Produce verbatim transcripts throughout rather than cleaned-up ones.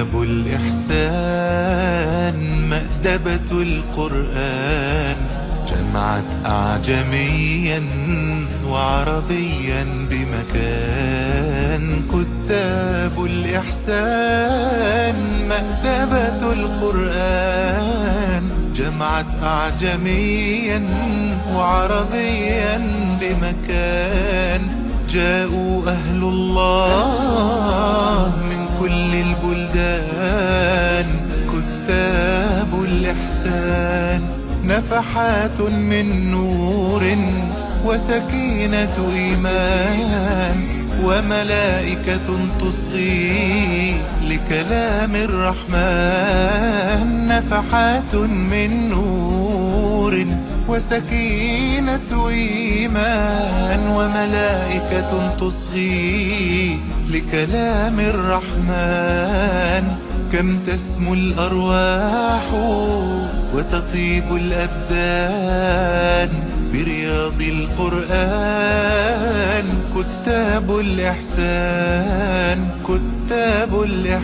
كتاب الإحسان مأدبة القرآن جمعت أعجميا وعربيا بمكان. كتاب الإحسان مأدبة القرآن جمعت أعجميا وعربيا بمكان. جاءوا أهل الله من كل البلدان. كتاب الإحسان نفحات من نور وسكينة إيمان وملائكة تصغي لكلام الرحمن. نفحات من نور وسكينة إيمان وملائكة تصغي لكلام الرحمن. كم تسمو الأرواح وتطيب الأبدان برياض القرآن. كتاب الإحسان كتاب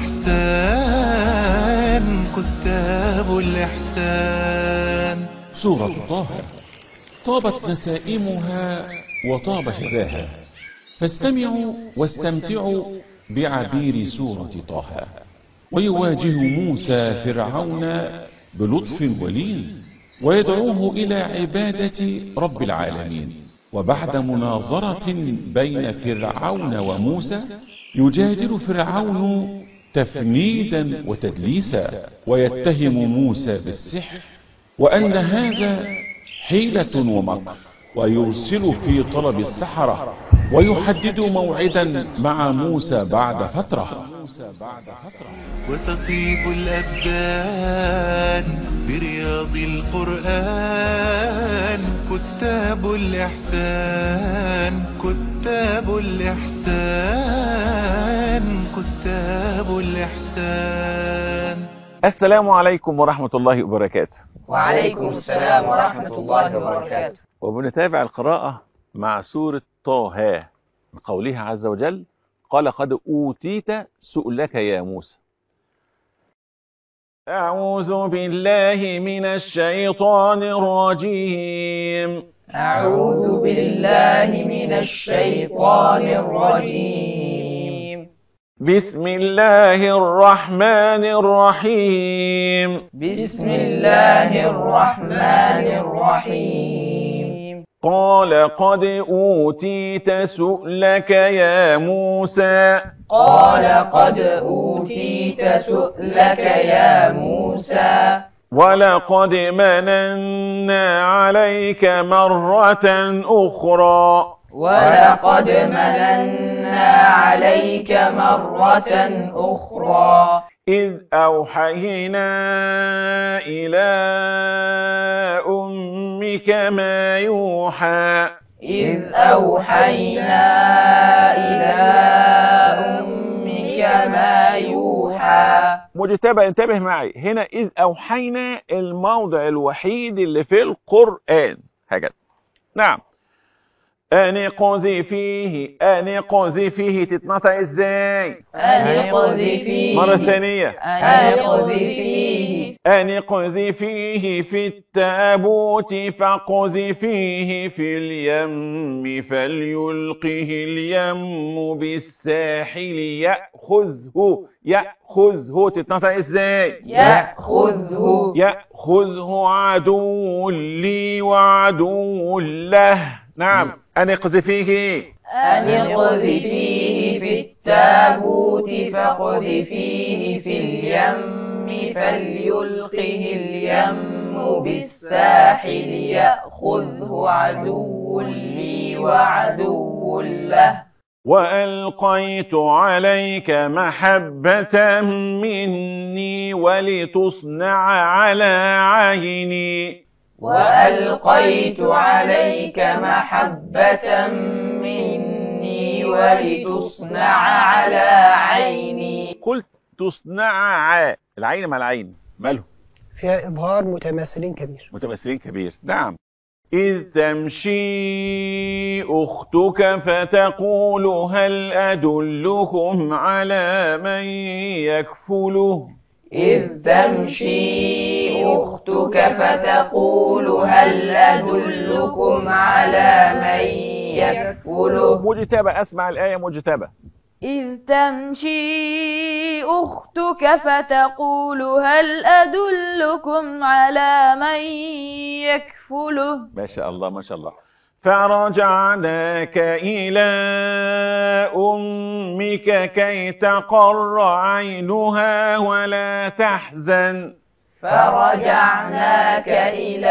الإحسان كتاب الإحسان. سورة طه طابت نسائمها وطاب شذاها، فاستمعوا واستمتعوا بعبير سورة طه. ويواجه موسى فرعون بلطف ولين ويدعوه إلى عبادة رب العالمين. وبعد مناظرة بين فرعون وموسى يجادل فرعون تفنيدا وتدليسا ويتهم موسى بالسحر وأن هذا حيلة ومكر، ويرسل في طلب السحرة ويحدد موعدا مع موسى بعد فترة. وتطيب الأبدان برياض القرآن. كتاب الإحسان كتاب الإحسان كتاب الإحسان. السلام عليكم ورحمة الله وبركاته. وعليكم السلام ورحمة الله وبركاته. وبنتابع القراءة مع سورة طه من قوله عز وجل: قال قد أوتيت سؤلك يا موسى. أعوذ بالله من الشيطان الرجيم. أعوذ بالله من الشيطان الرجيم. بسم الله الرحمن الرحيم. بسم الله الرحمن الرحيم. قال قد أوتيت سؤلك يا موسى. قال قد أوتيت سؤلك يا موسى. ولقد مننا عليك مرة أخرى. ولقد مننا عليك مرة أخرى. إذ أوحينا إلى أمك ما يوحى. إذ أوحينا إلى أمك ما يوحى. مجتبى انتبه معي هنا، إذ أوحينا الموضع الوحيد اللي في القرآن هكذا. نعم. أن قذفيه أن قذفيه تتنطق ازاي؟ أن قذفيه. مرة ثانية. أن قذفيه. أن قذفيه في التابوت فقذفيه في اليم فليلقه اليم بالساحل يأخذه. يأخذه تتنطق ازاي؟ يأخذه. يأخذه عدو لي وعدو له. نعم. أن قذفيه. أن قذفيه في التابوت فقذفيه في اليم فليلقه اليم بالساحل يأخذه عدو لي وعدو له. وألقيت عليك محبة مني ولتصنع على عيني. وألقيت عليك محبة مني ولتصنع على عيني. قلت تصنع، العين مع العين ماله؟ فيها إظهار متماثلين كبير. متماثلين كبير. نعم. إذ تمشي أختك فتقول هل أدلكم على من يكفله إذ تمشي أختك فتقول هل أدلكم على من يكفله. مجتبى، أسمع الآية مجتبى. إذ تمشي أختك فتقول هل أدلكم على من يكفله. ما شاء الله ما شاء الله. فرجعناك إلى أمك كي تقر عينها ولا تحزن. فرجعناك إلى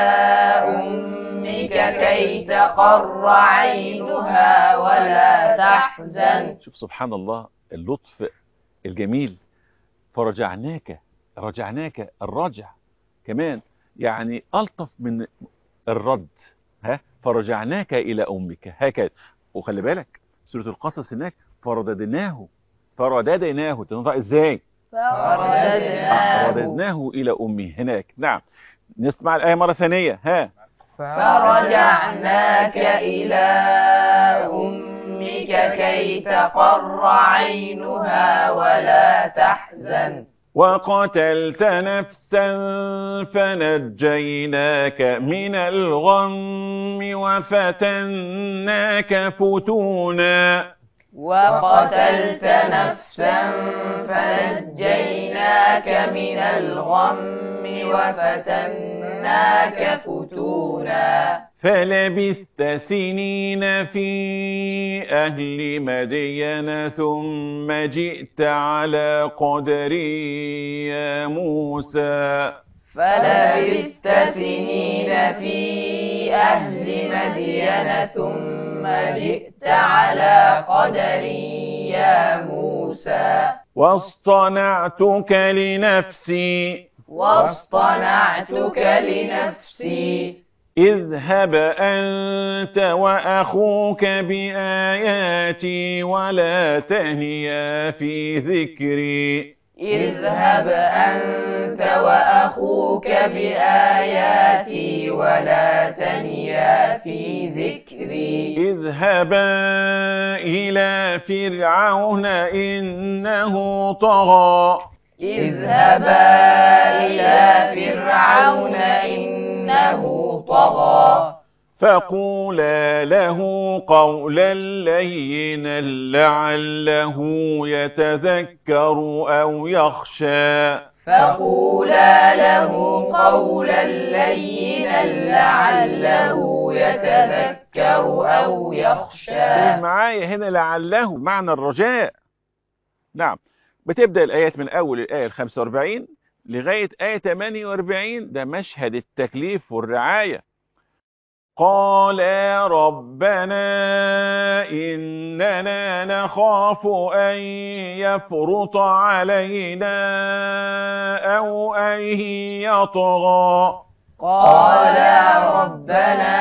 أمك كي تقر عينها ولا تحزن. شوف سبحان الله اللطف الجميل. فرجعناك، رجعناك الرجع كمان يعني ألطف من الرد. ها فرجعناك إلى أمك هكذا. وخلي بالك سورة القصص هناك فرددناه، فرددناه تنطق ازاي؟ فرددناه فرددناه إلى أمه هناك. نعم نسمع الآية مرة ثانية. ها فرجعناك إلى أمك كي تقر عينها ولا تحزن. وقتلت نفسا فنجيناك من الغم وفتناك فتونا. وقتلت نفسا فنجيناك من الغم وفتناك فتونا. فلبثت سنين في أهل مدين ثم جئت على قدري يا موسى. فلبثت سنين في أهل مدين ثم جئت على قدري يا موسى. واصطنعتك لنفسي واصطنعتك لنفسي. اذهب أنت وأخوك بآياتي ولا تهنيا في ذكري. اذهب أنت وأخوك بآياتي ولا تنيا في ذكري. اذهبا إلى فرعون إنه طغى. اذهبا إلى فرعون إنه طغى. فقولا له قولا لينا لعله يتذكر أو يخشى. فقولا له قولا لينا لعله يتذكر أو يخشى. معايا هنا لعله معنى الرجاء. نعم بتبدأ الآيات من أول الآية الخمسة وأربعين لغاية آية ثمانية وأربعين، ده مشهد التكليف والرعاية. قال ربنا إننا نخاف أن يفرط علينا أو أن يطغى. قال ربنا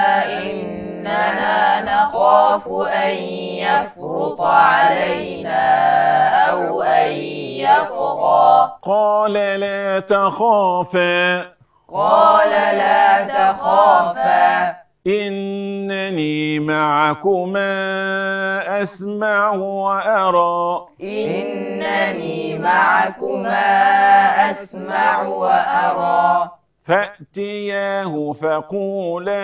إننا نخاف أن يفرط علينا أو أن يطغى. قال لا تخافا قال لا تخافا إنني معكما أسمع وأرى. إنني معكما أسمع وأرى. فأتياه فقولا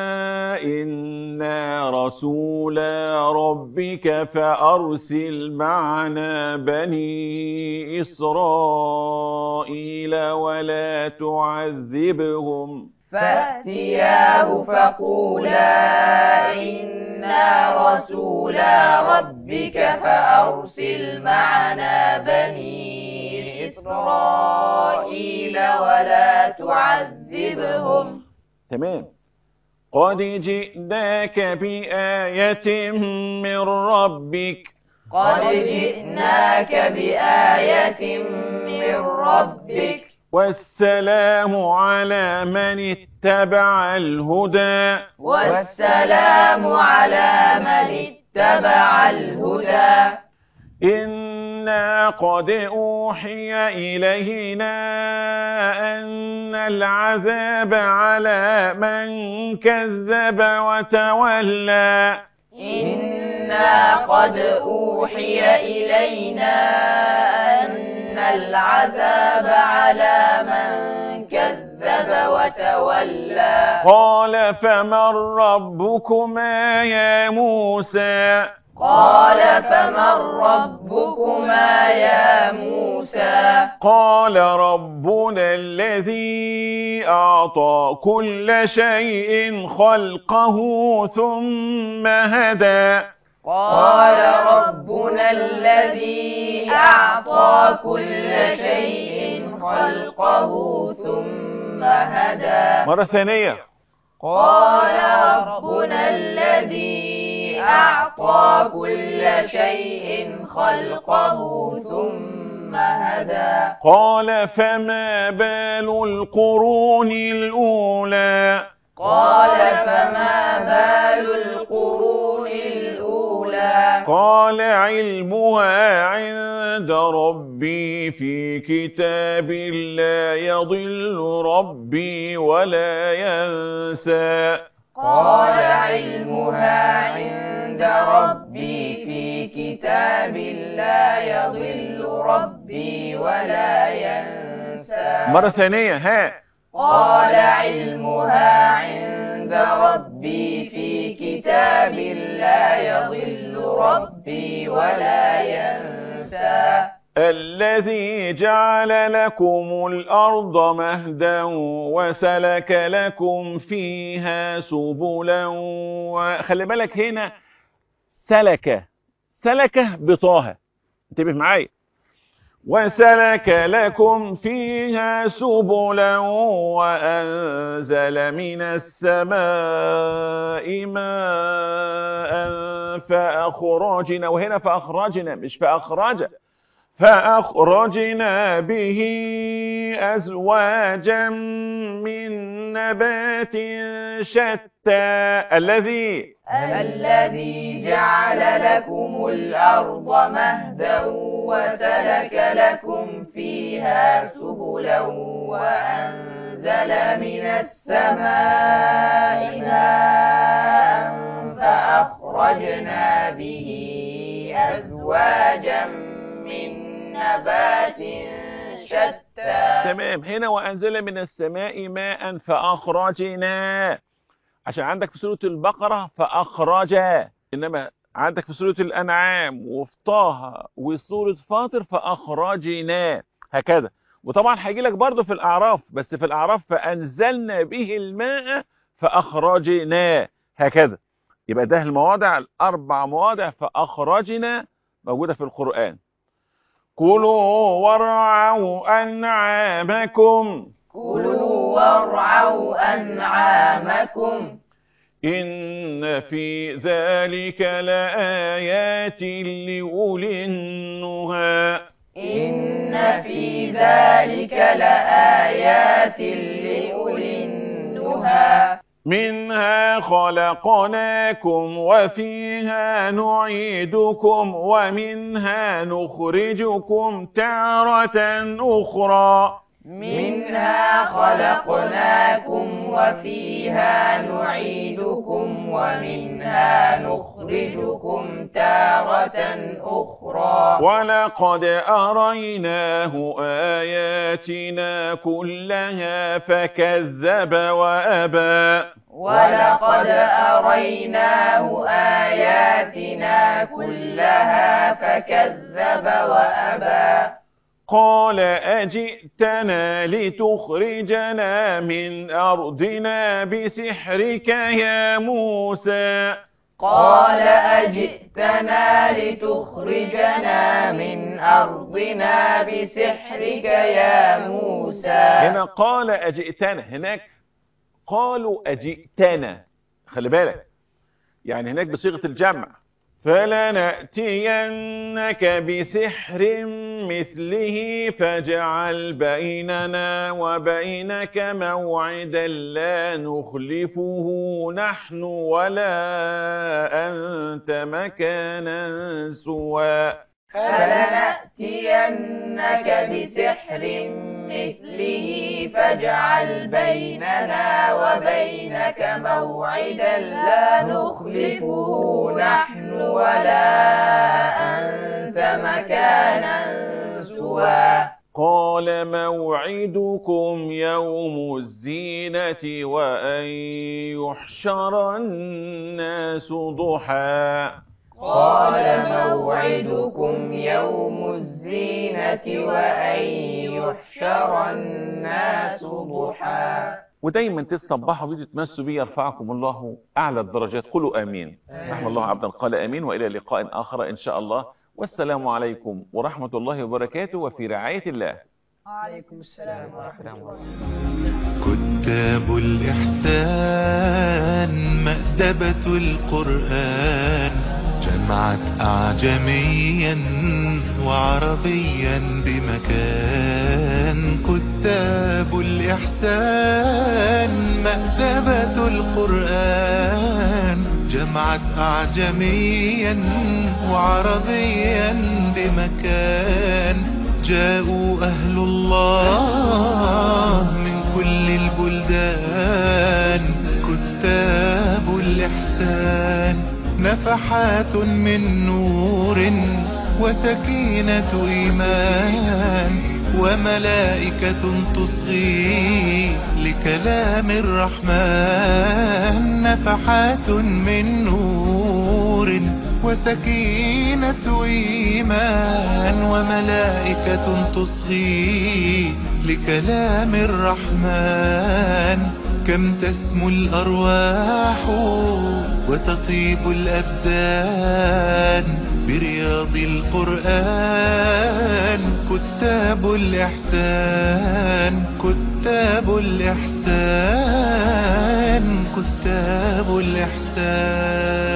إنا رسولا ربك فأرسل معنا بني إسرائيل ولا تعذبهم. فأتياه فقولا إنا رسولا ربك فأرسل معنا بني إسرائيل ولا تعذبهم. تمام. قد جئناك بآية من ربك. قد جئناك بآية من ربك. والسلام على من اتبع الهدى. والسلام على من اتبع الهدى. إنا إنا قد أوحي إلينا أن العذاب على من كذب وتولى إنا قد أوحي إلينا أن العذاب على من كذب وتولى قال فمن ربكما يا موسى قال فمن ربكما يا موسى قال ربنا الذي أعطى كل شيء خلقه ثم هدى قال ربنا الذي أعطى كل شيء خلقه ثم هدى. مرة ثانية. قال ربنا الذي أعطى كل شيء خلقه ثم هدى. قال فما بال القرون الأولى قال فما بال القرون الأولى قال علمها عند ربي في كتاب لا يضل ربي ولا ينسى. قال علمها عند ربي في كتاب لا يضل ربي ولا ينسى. مرة ثانية. ها قال علمها عند ربي في كتاب لا يضل ربي ولا ينسى. الذي جعل لكم الأرض مهدا وسلك لكم فيها سبلا. وخلي بالك هنا سلك سلك بطاها، انتبه معايا. وسلك لكم فيها سبلا وأنزل من السماء ماء فأخرجنا، وهنا فأخرجنا مش فأخرج، فأخرجنا به أزواجا من نبات شتى. الذي الذي جعل لكم الأرض مهدا وسلك لكم فيها سبلا وأنزل من السماء ماء فأخرجنا به أزواجا من نبات شتى. تمام. هنا وأنزل من السماء ماء فأخرجنا، عشان عندك في سورة البقرة فأخرج، إنما عندك في سورة الأنعام وفي طه وسورة فاطر فأخرجنا هكذا. وطبعا هيجي لك برضه في الأعراف، بس في الأعراف فأنزلنا به الماء فأخرجنا هكذا. يبقى ده المواضع الأربع مواضع فأخرجنا موجودة في القرآن. كلوا وارعوا أنعامكم كلوا وارعوا أنعامكم إن في ذلك لآيات لأولي النهى. إن في ذلك لآيات لأولي النهى. منها خلقناكم وفيها نعيدكم ومنها نخرجكم تارة أخرى. منها خلقناكم وفيها نعيدكم ومنها نخرجكم تارة أخرى. ولقد أريناه آياتنا كلها فكذب وأبى. ولقد أريناه آياتنا كلها فكذب وأبى. قال أجئتنا لتخرجنا من أرضنا بسحرك يا موسى. قال أجئتنا لتخرجنا من أرضنا بسحرك يا موسى. هنا قال أجئتنا، هناك قالوا أجئتنا، خلي بالك يعني هناك بصيغة الجمع. فلنأتينك بسحر مثله فاجعل بيننا وبينك موعدا لا نخلفه نحن ولا أنت مكانا سوى. فلنأتينك لنأتينك بسحر مثله فاجعل بيننا وبينك موعدا لا نخلفه نحن ولا أنت مكانا سوى قال موعدكم يوم الزينة وأن يحشر الناس ضحى قال موعدكم يوم الزينة وأن يحشر الناس ضحى. ودايما تتصبحوا بيه تتمسوا بيه يرفعكم الله أعلى الدرجات. قولوا آمين. رحم الله عبدا قال آمين. وإلى لقاء آخر إن شاء الله، والسلام عليكم ورحمة الله وبركاته، وفي رعاية الله. وعليكم السلام ورحمة الله. كتاب الإحسان مأدبة القرآن جمعت أعجميا وعربيا بمكان. كتاب الإحسان مأدبة القرآن جمعت أعجميا وعربيا بمكان. جاءوا أهل الله من كل البلدان. كتاب الإحسان نفحات من نور وسكينة إيمان وملائكة تصغي لكلام الرحمن. نفحات من نور وسكينة إيمان وملائكة تصغي لكلام الرحمن. كم تسمو الأرواح وتطيب الأبدان برياض القرآن. كتاب الإحسان كتاب الإحسان كتاب الإحسان.